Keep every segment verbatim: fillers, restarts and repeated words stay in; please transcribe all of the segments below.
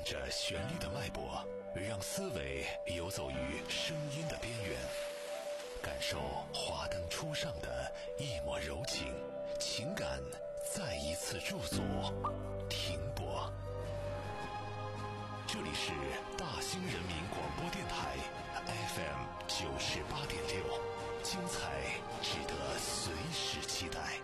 感着旋律的脉搏，让思维游走于声音的边缘，感受华灯初上的一抹柔情，情感再一次驻足停泊。这里是大兴人民广播电台 F M 九十八点六，精彩值得随时期待。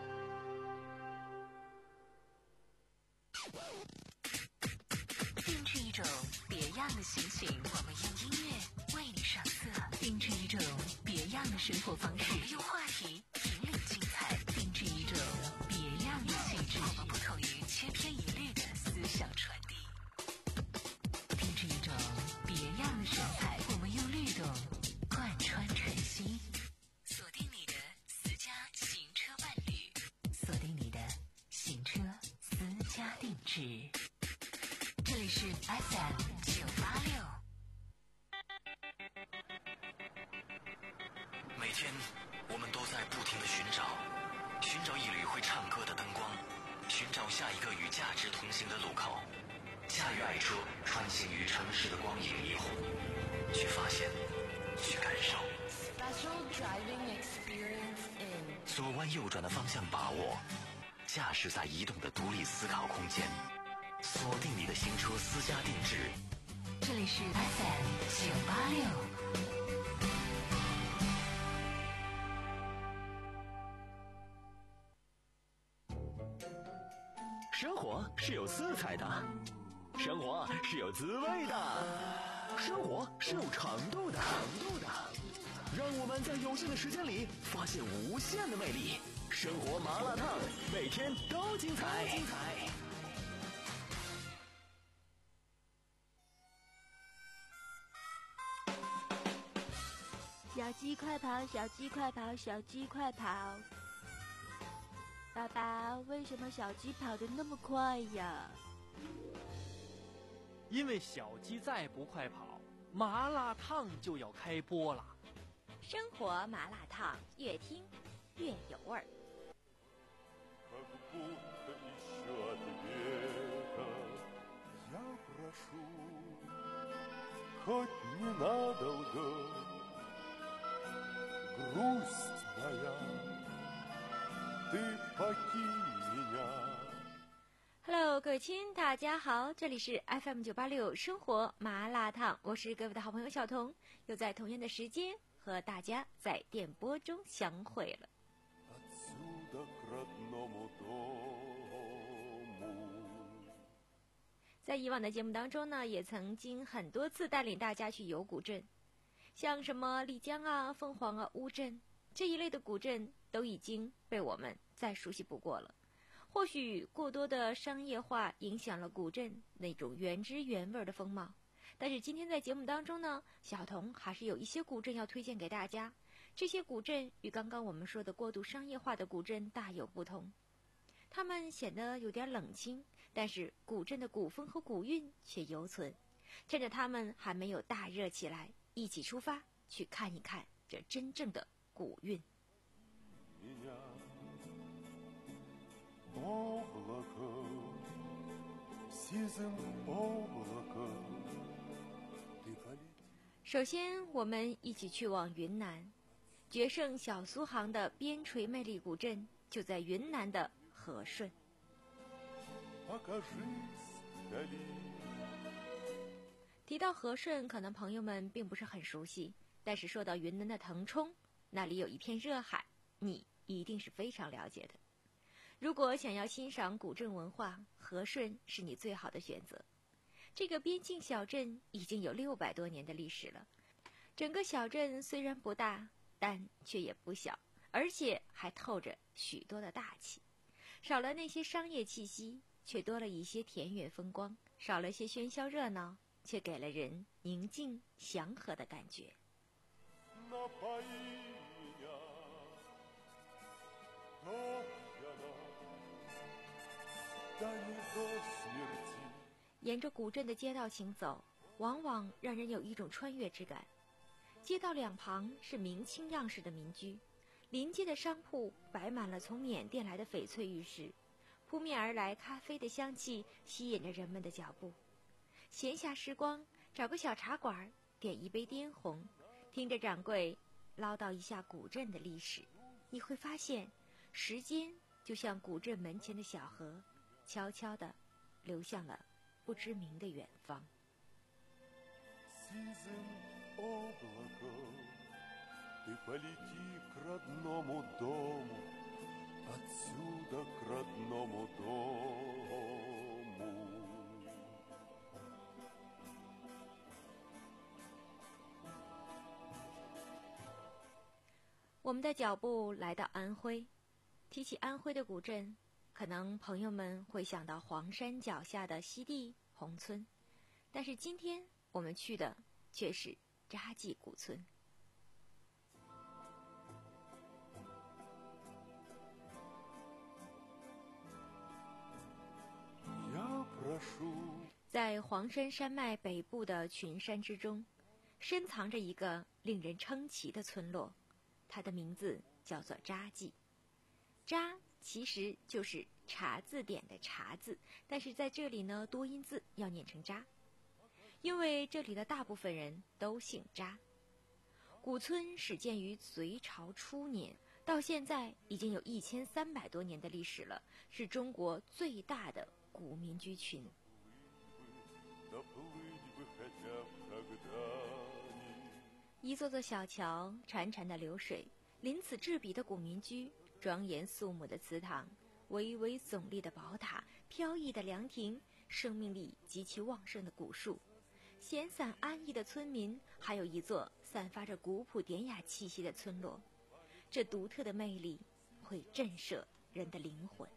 定制一种别样的心情，我们用音乐为你上色；定制一种别样的生活方式，我们用话题引领精彩；定制一种别样的气质，我们不同于千篇一律的思想传递；定制一种别样的神采，我们用律动贯穿晨曦。锁定你的私家行车伴侣，锁定你的行车私家定制。这里是 F M 九八六。 每天我们都在不停地寻找，寻找一缕会唱歌的灯光，寻找下一个与价值同行的路口，驾驭爱车穿行于城市的光影霓虹，去发现，去感受。 Special driving experience in 左弯右转的方向把握，驾驶在移动的独立思考空间，锁定你的新车私家定制。 这里是 F M 九八六。 生活是有色彩的，生活是有滋味的，生活是有长度的。长度的，让我们在有限的时间里发现无限的魅力。生活麻辣烫，每天都精彩。精彩。 小鸡快跑，小鸡快跑，小鸡快跑！爸爸，为什么小鸡跑得那么快呀？ 因为小鸡再不快跑，麻辣烫就要开播了。 生活麻辣烫，越听越有味儿。Hello， 各位亲，大家好，这里是 F M 九八六生活麻辣烫，我是各位的好朋友小彤，又在同样的时间和大家在电波中相会了。在以往的节目当中呢，也曾经很多次带领大家去游古镇，像什么丽江啊、凤凰啊、乌镇这一类的古镇都已经被我们再熟悉不过了。或许过多的商业化影响了古镇那种原汁原味的风貌，但是今天在节目当中呢，小彤还是有一些古镇要推荐给大家。这些古镇与刚刚我们说的过度商业化的古镇大有不同，它们显得有点冷清，但是古镇的古风和古韵却犹存。趁着它们还没有大热起来，一起出发去看一看这真正的古韵。首先我们一起去往云南，决胜小苏杭的边陲魅力古镇就在云南的和顺。提到和顺，可能朋友们并不是很熟悉，但是说到云南的腾冲，那里有一片热海，你一定是非常了解的。如果想要欣赏古镇文化，和顺是你最好的选择。这个边境小镇已经有六百多年的历史了，整个小镇虽然不大，但却也不小，而且还透着许多的大气。少了那些商业气息，却多了一些田园风光；少了些喧嚣热闹，却给了人宁静祥和的感觉。沿着古镇的街道行走，往往让人有一种穿越之感。街道两旁是明清样式的民居，临街的商铺摆满了从缅甸来的翡翠玉石，扑面而来咖啡的香气吸引着人们的脚步。 闲暇时光，找个小茶馆，点一杯滇红，听着掌柜唠叨一下古镇的历史，你会发现，时间就像古镇门前的小河，悄悄地流向了不知名的远方。我们的脚步来到安徽，提起安徽的古镇，可能朋友们会想到黄山脚下的西递宏村，但是今天我们去的却是扎记古村。在黄山山脉北部的群山之中，深藏着一个令人称奇的村落，它的名字叫做扎记。扎其实就是查字典的查字，但是在这里呢，多音字要念成扎，因为这里的大部分人都姓扎。古村始建于隋朝初年，到现在已经有一千三百多年的历史了，是中国最大的古民居群。一座座小桥，潺潺的流水，鳞次栉比的古民居，庄严肃穆的祠堂，巍巍耸立的宝塔，飘逸的凉亭，生命力极其旺盛的古树，闲散安逸的村民，还有一座散发着古朴典雅气息的村落。这独特的魅力会震慑人的灵魂。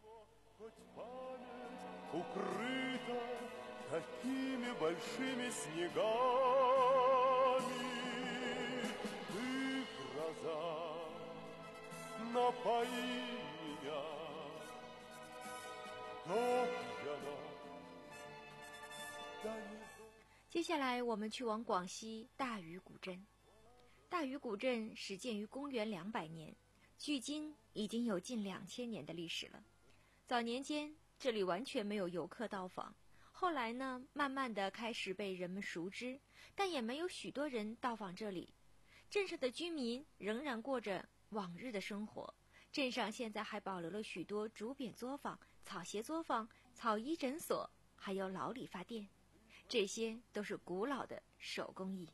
接下来我们去往广西大禹古镇。大禹古镇始建于公元两百年，距今已经有近两千年的历史了。早年间这里完全没有游客到访，后来呢，慢慢的开始被人们熟知，但也没有许多人到访这里。镇上的居民仍然过着往日的生活，镇上现在还保留了许多竹匾作坊、草鞋作坊、草医诊所，还有老理发店，这些都是古老的手工艺。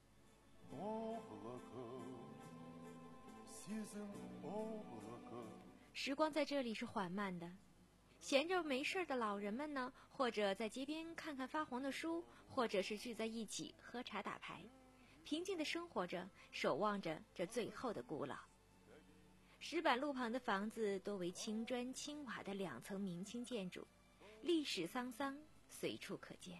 时光在这里是缓慢的，闲着没事的老人们呢，或者在街边看看发黄的书，或者是聚在一起喝茶打牌，平静地生活着，守望着这最后的古老。石板路旁的房子多为青砖青瓦的两层明清建筑，历史沧桑随处可见。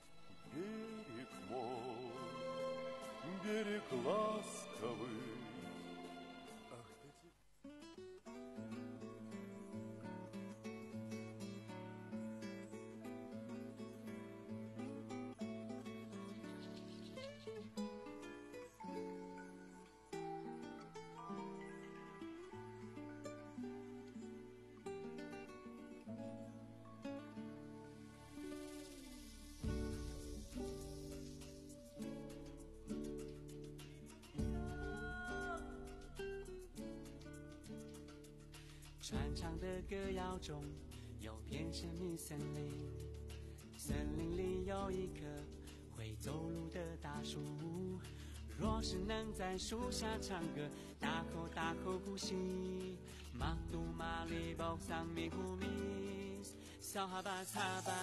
传唱的歌谣中有片神秘森林，森林里有一棵会走路的大树，若是能在树下唱歌，大口大口呼吸，马杜马里包上面呼米，扫哈巴擦巴。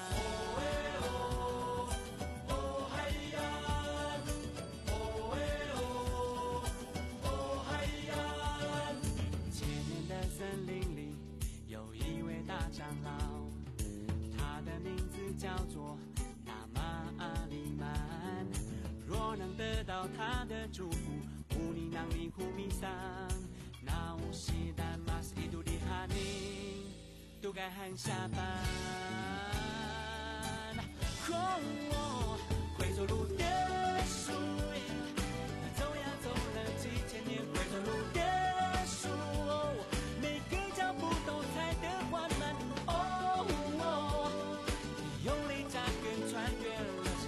长老，他的名字叫做达玛阿里曼。若能得到他的祝福，乌尼囊里呼米桑，那乌西丹马斯伊杜里哈尼，都该喊下班。哦，会走路的树，走呀走了几千年，会走路的树，每个脚步都踩得缓慢。用力扎根穿越了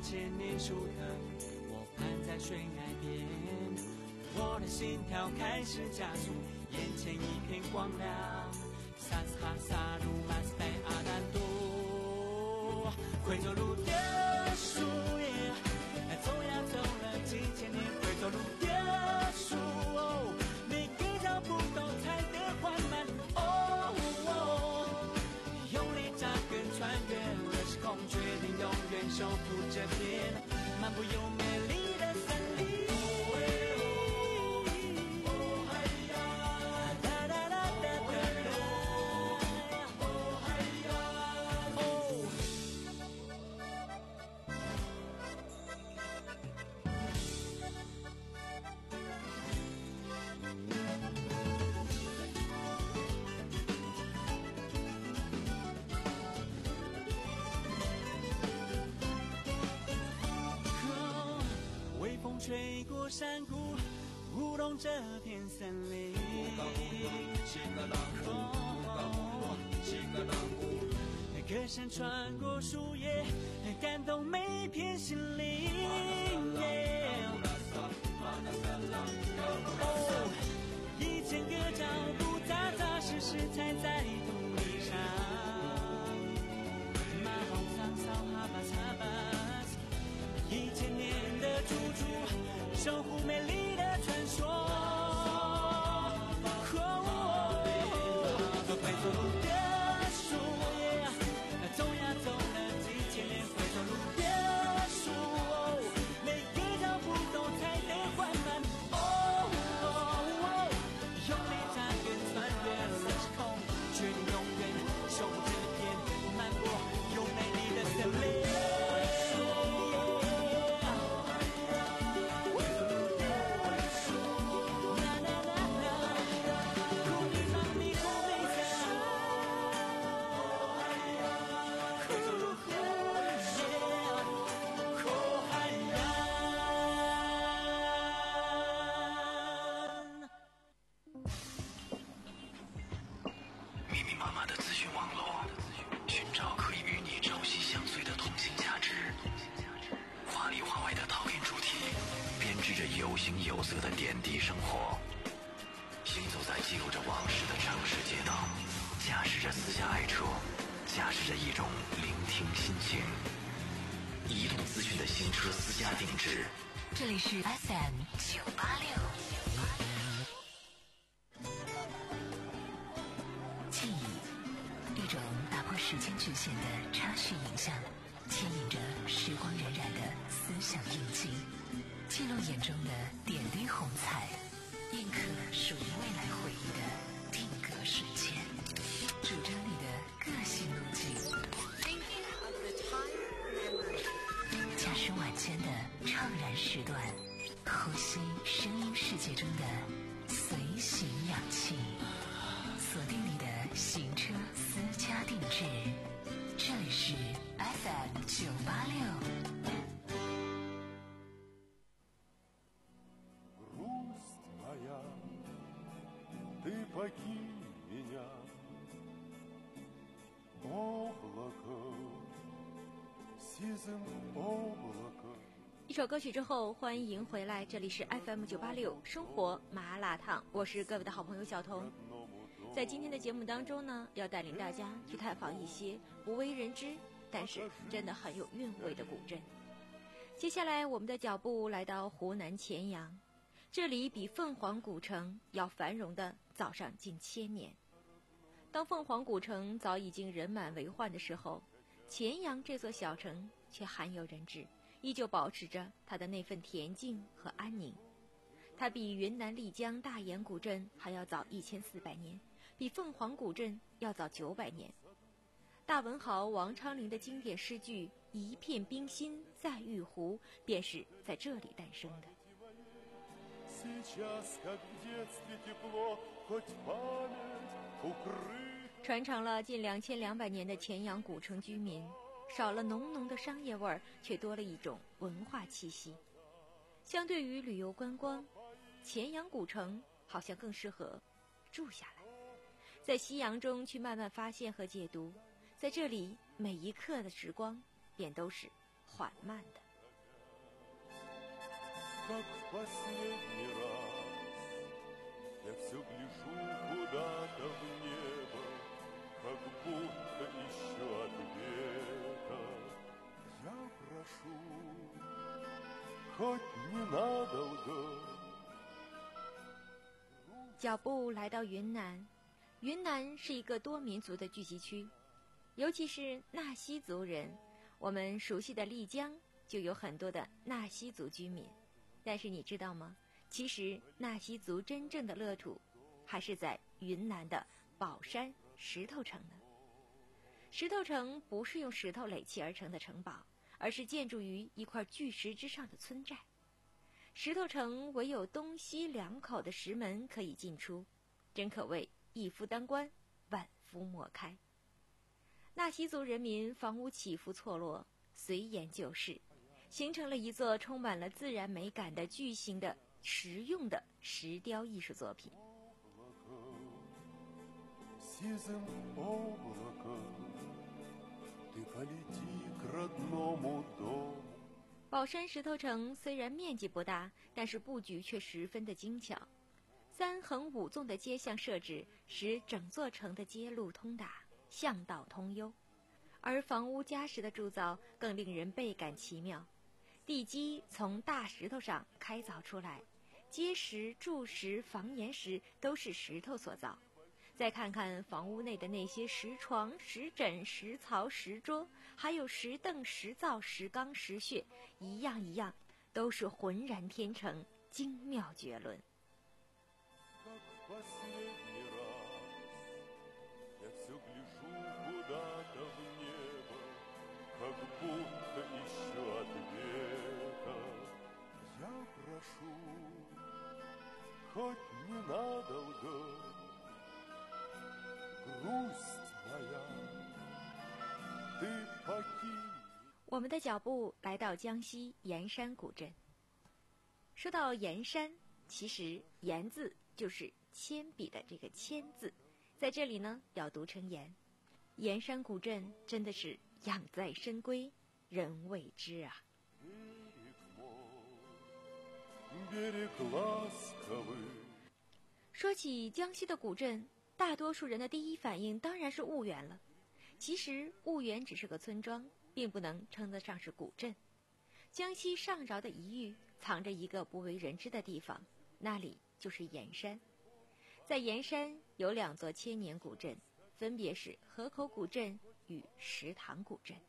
千年树藤，我盘在悬崖边，我的心跳开始加速，眼前一片光亮。萨斯哈萨鲁马斯代阿丹多，会走路的树叶，走呀走了几千年，会走路的树，哦，每个脚步都踩得缓慢。哦哦，用力扎根穿越了时空，决定永远守护这片漫步又美丽的森林。吹过山谷，舞动这片森林。歌声穿过树叶，感动每片心灵。哦，一千个脚步扎扎实实踩在土地上。马红桑草哈巴擦巴，一千年的猪猪。守护美丽的传说，会走路的树叶，走呀走了几千年，会走路的树，每个脚步都踩得缓慢。哦，用力扎根穿越了时空，决定永远守护这片漫步又美丽的森林。 有形有色的点滴生活，行走在记录着往事的城市街道，驾驶着私家爱车，驾驶着一种聆听心情。移动资讯的新车私家定制， 这里是 F M 九八六。记忆，一种打破时间局限的插叙影像，牵引着时光荏苒的思想印记。记录眼中的点滴红彩，印刻属于未来回忆的定格瞬间，主张你的个性路径，驾驶晚间的怅然时段，呼吸声音世界中的随行氧气，锁定你的行车私家定制，这里是 F M 九八六。一首歌曲之后，欢迎回来，这里是 F M 九八六生活麻辣烫，我是各位的好朋友小彤。在今天的节目当中呢，要带领大家去探访一些不为人知但是真的很有韵味的古镇。接下来我们的脚步来到湖南乾阳，这里比凤凰古城要繁荣的早上近千年。当凤凰古城早已经人满为患的时候，乾阳这座小城却罕有人知，依旧保持着它的那份恬静和安宁。它比云南丽江大研古镇还要早一千四百年，比凤凰古镇要早九百年。大文豪王昌龄的经典诗句“一片冰心在玉壶”便是在这里诞生的。传承了近两千两百年的乾阳古城居民，少了浓浓的商业味儿，却多了一种文化气息。相对于旅游观光，乾阳古城好像更适合住下来，在夕阳中去慢慢发现和解读。在这里，每一刻的时光便都是缓慢的。 脚步来到云南，云南是一个多民族的聚集区，尤其是纳西族人。我们熟悉的丽江就有很多的纳西族居民，但是你知道吗？其实纳西族真正的乐土还是在云南的保山石头城呢。石头城不是用石头垒砌而成的城堡，而是建筑于一块巨石之上的村寨。石头城唯有东西两口的石门可以进出，真可谓一夫当关，万夫莫开。纳西族人民房屋起伏错落，随岩就势，形成了一座充满了自然美感的巨型的实用的石雕艺术作品。宝山石头城虽然面积不大，但是布局却十分的精巧。三横五纵的街巷设置，使整座城的街路通达，巷道通幽。而房屋加石的铸造更令人倍感奇妙。地基从大石头上开凿出来，阶石、柱石、房檐石都是石头所造。再看看房屋内的那些石床、石枕、石槽、石桌，还有石凳、石灶、石缸、石穴，一样一样都是浑然天成，精妙绝伦。我们的脚步来到江西盐山古镇。说到盐山，其实盐字就是铅笔的这个铅字，在这里呢要读成盐。盐山古镇真的是养在深闺，人未知啊。说起江西的古镇，大多数人的第一反应当然是婺源了。其实婺源只是个村庄，并不能称得上是古镇。江西上饶的一隅藏着一个不为人知的地方，那里就是盐山。在盐山有两座千年古镇，分别是河口古镇与石塘古镇。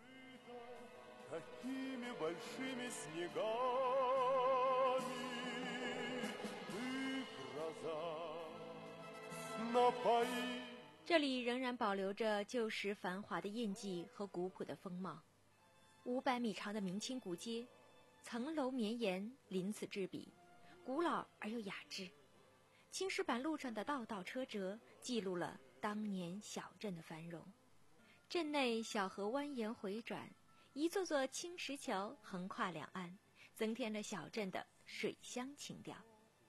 这里仍然保留着旧时繁华的印记和古朴的风貌。五百米长的明清古街，层楼绵延，鳞次栉比，古老而又雅致。青石板路上的道道车辙，记录了当年小镇的繁荣。镇内小河蜿蜒回转，一座座青石桥横跨两岸，增添了小镇的水乡情调。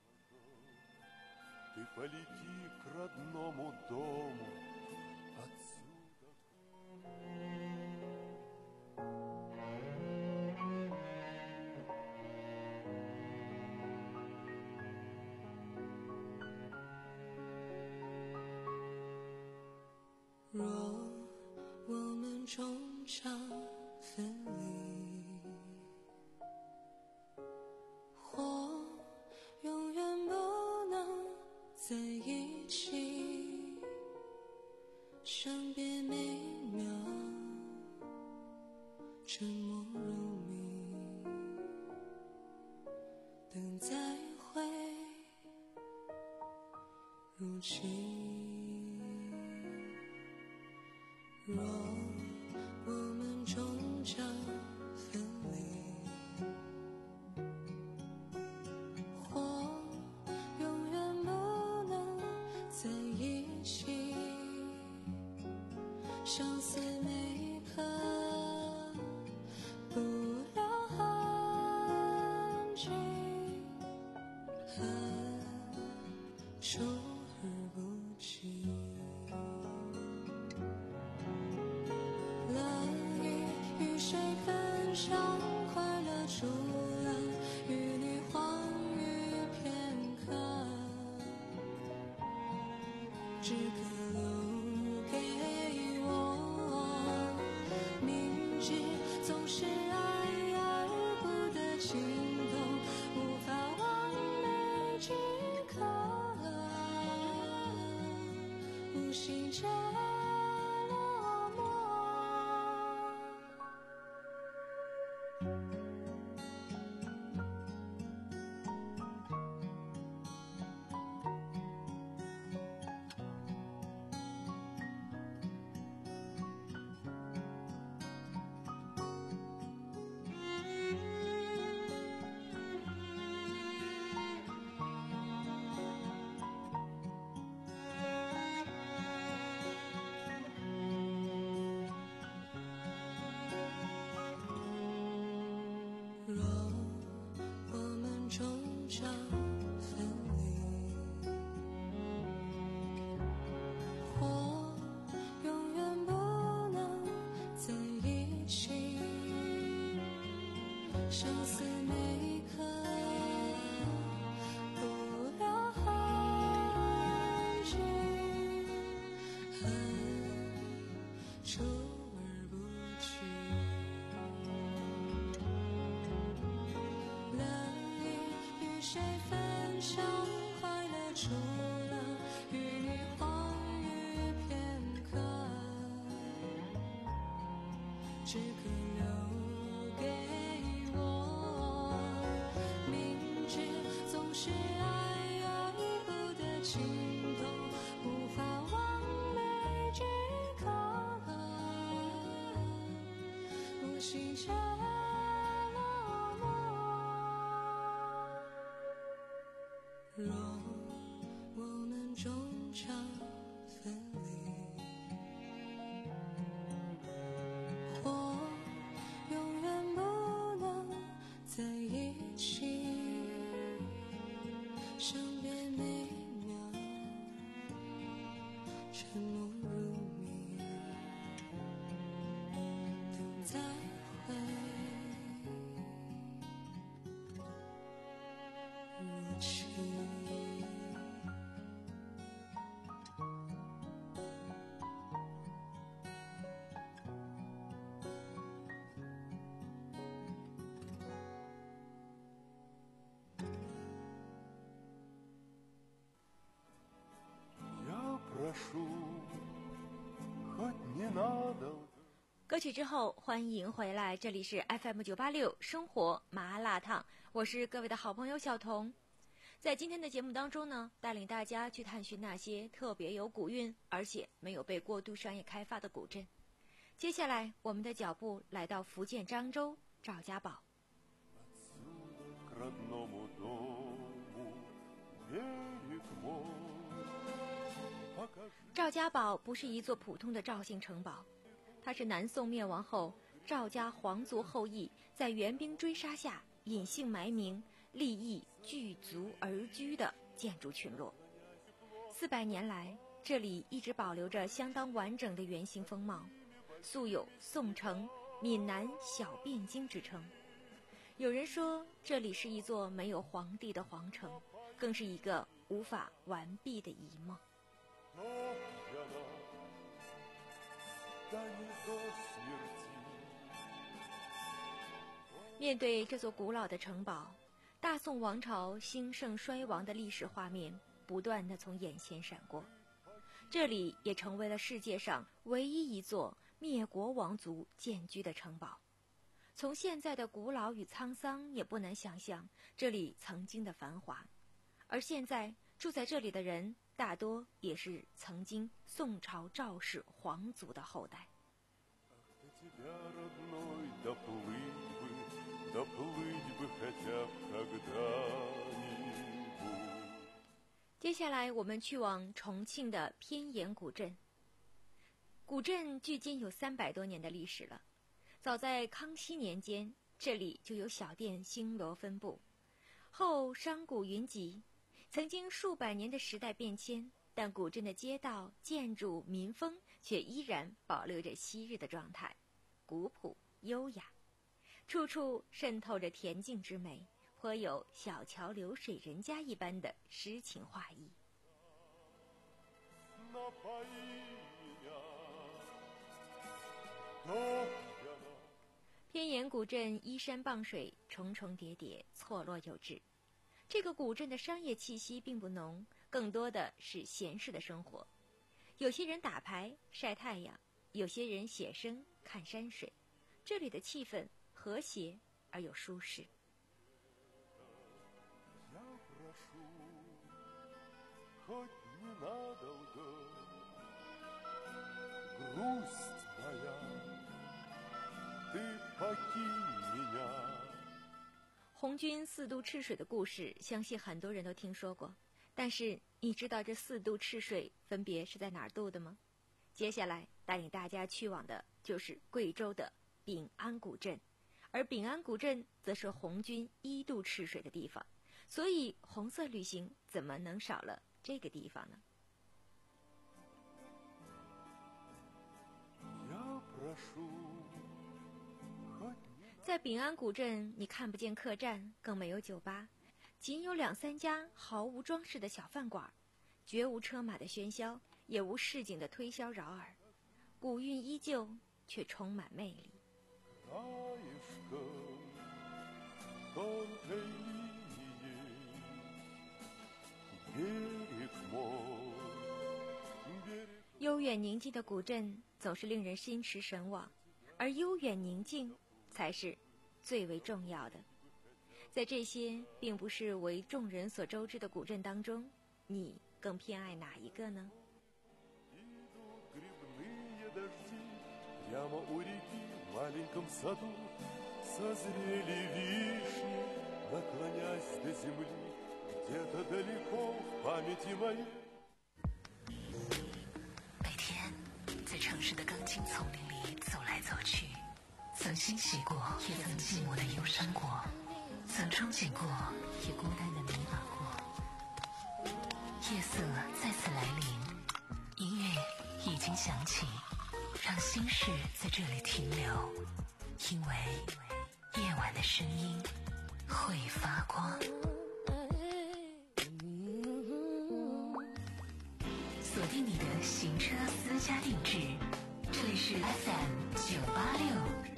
若我们终将分离，或永远不能在一起，伤别每秒，沉默如谜，等再会如期。若我们终将分离，或永远不能在一起，相思每一刻不留痕迹，恨出而不及。乐意与谁分享快乐，除了与你只可留给我。明知总是爱而不得情动，无法完美即可，无心着落寞。若我们终将分离，或永远不能在一起，生死每一刻不留痕迹，恨出而不去。乐意与谁分享快乐，除了与你欢愉片刻，只可留给我。明知总是爱而不得情动，无法完美即可，无心着落寞。若我们终将分离，或永远不能在一起，生别每秒沉默如谜，等再会如期。 歌曲之后，欢迎回来，这里是 F M 九八六生活麻辣烫，我是各位的好朋友小彤。在今天的节目当中呢，带领大家去探寻那些特别有古韵而且没有被过度商业开发的古镇。接下来我们的脚步来到福建漳州赵家堡。赵家堡不是一座普通的赵姓城堡，它是南宋灭亡后赵家皇族后裔在援兵追杀下隐姓埋名，立意聚族而居的建筑群落。四百年来，这里一直保留着相当完整的原型风貌，素有宋城、闽南小汴京之称。有人说这里是一座没有皇帝的皇城，更是一个无法完毕的遗梦。面对这座古老的城堡，大宋王朝兴盛衰亡的历史画面不断地从眼前闪过。这里也成为了世界上唯一一座灭国王族建居的城堡。从现在的古老与沧桑，也不难想象这里曾经的繁华。而现在住在这里的人，大多也是曾经宋朝赵氏皇族的后代。接下来我们去往重庆的偏盐古镇。古镇距今有三百多年的历史了，早在康熙年间，这里就有小店星罗分布，后商贾云集。曾经数百年的时代变迁，但古镇的街道、建筑、民风却依然保留着昔日的状态，古朴优雅，处处渗透着恬静之美，颇有小桥流水人家一般的诗情画意。 偏远古镇依山傍水，重重叠叠，错落有致。这个古镇的商业气息并不浓，更多的是闲适的生活。有些人打牌晒太阳，有些人写生看山水。这里的气氛和谐而又舒适。红军四渡赤水的故事，相信很多人都听说过。但是你知道这四渡赤水分别是在哪儿渡的吗？接下来带领大家去往的就是贵州的秉安古镇，而秉安古镇则是红军一渡赤水的地方，所以红色旅行怎么能少了这个地方呢？在秉安古镇，你看不见客栈，更没有酒吧，仅有两三家毫无装饰的小饭馆，绝无车马的喧嚣，也无市井的推销扰耳，古韵依旧，却充满魅力。悠远宁静的古镇总是令人心驰神往，而悠远宁静才是最为重要的。在这些并不是为众人所周知的古镇当中，你更偏爱哪一个呢？ 每天在城市的钢筋丛林里走来走去，曾欣喜过，也曾寂寞的忧伤过，曾憧憬过，也孤单的迷茫过。夜色再次来临，音乐已经响起，让心事在这里停留，因为夜晚的声音会发光。锁定你的行车私家定制，这里是 F M 九八六。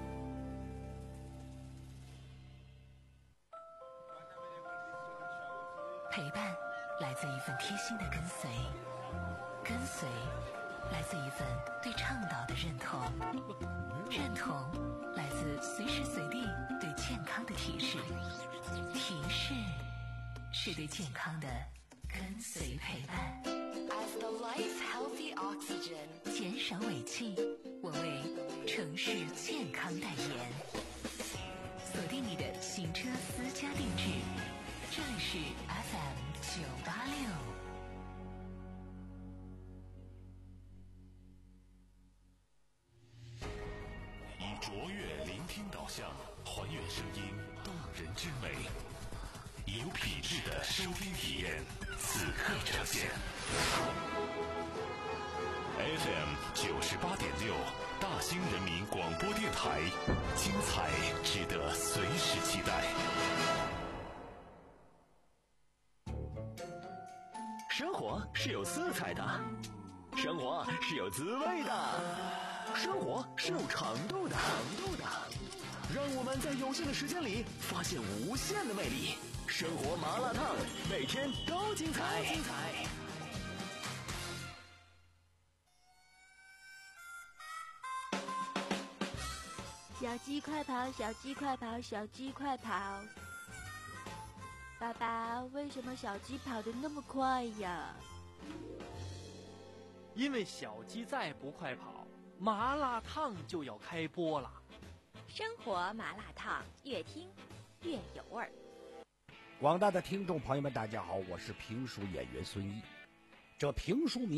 陪伴来自一份贴心的跟随，跟随来自一份对倡导的认同，认同来自随时随地对健康的提示，提示是对健康的跟随陪伴。 As the life healthy oxygen， 减少尾气，我为城市健康代言。锁定你的行车私家定制，这里是 F M 九八六。 以卓越聆听导向，还原声音动人之美，以有品质的收听体验，此刻呈现。F M 九十八点六，大兴人民广播电台，精彩值得随时期待。 生活是有色彩的，生活是有滋味的，生活是有长度的，长度的。让我们在有限的时间里发现无限的魅力。生活麻辣烫，每天都精彩。精彩。 小鸡快跑，小鸡快跑，小鸡快跑！爸爸，为什么小鸡跑得那么快呀？ 因为小鸡再不快跑，麻辣烫就要开播了。 生活麻辣烫，越听越有味儿。 广大的听众朋友们，大家好，我是评书演员孙一。这评书名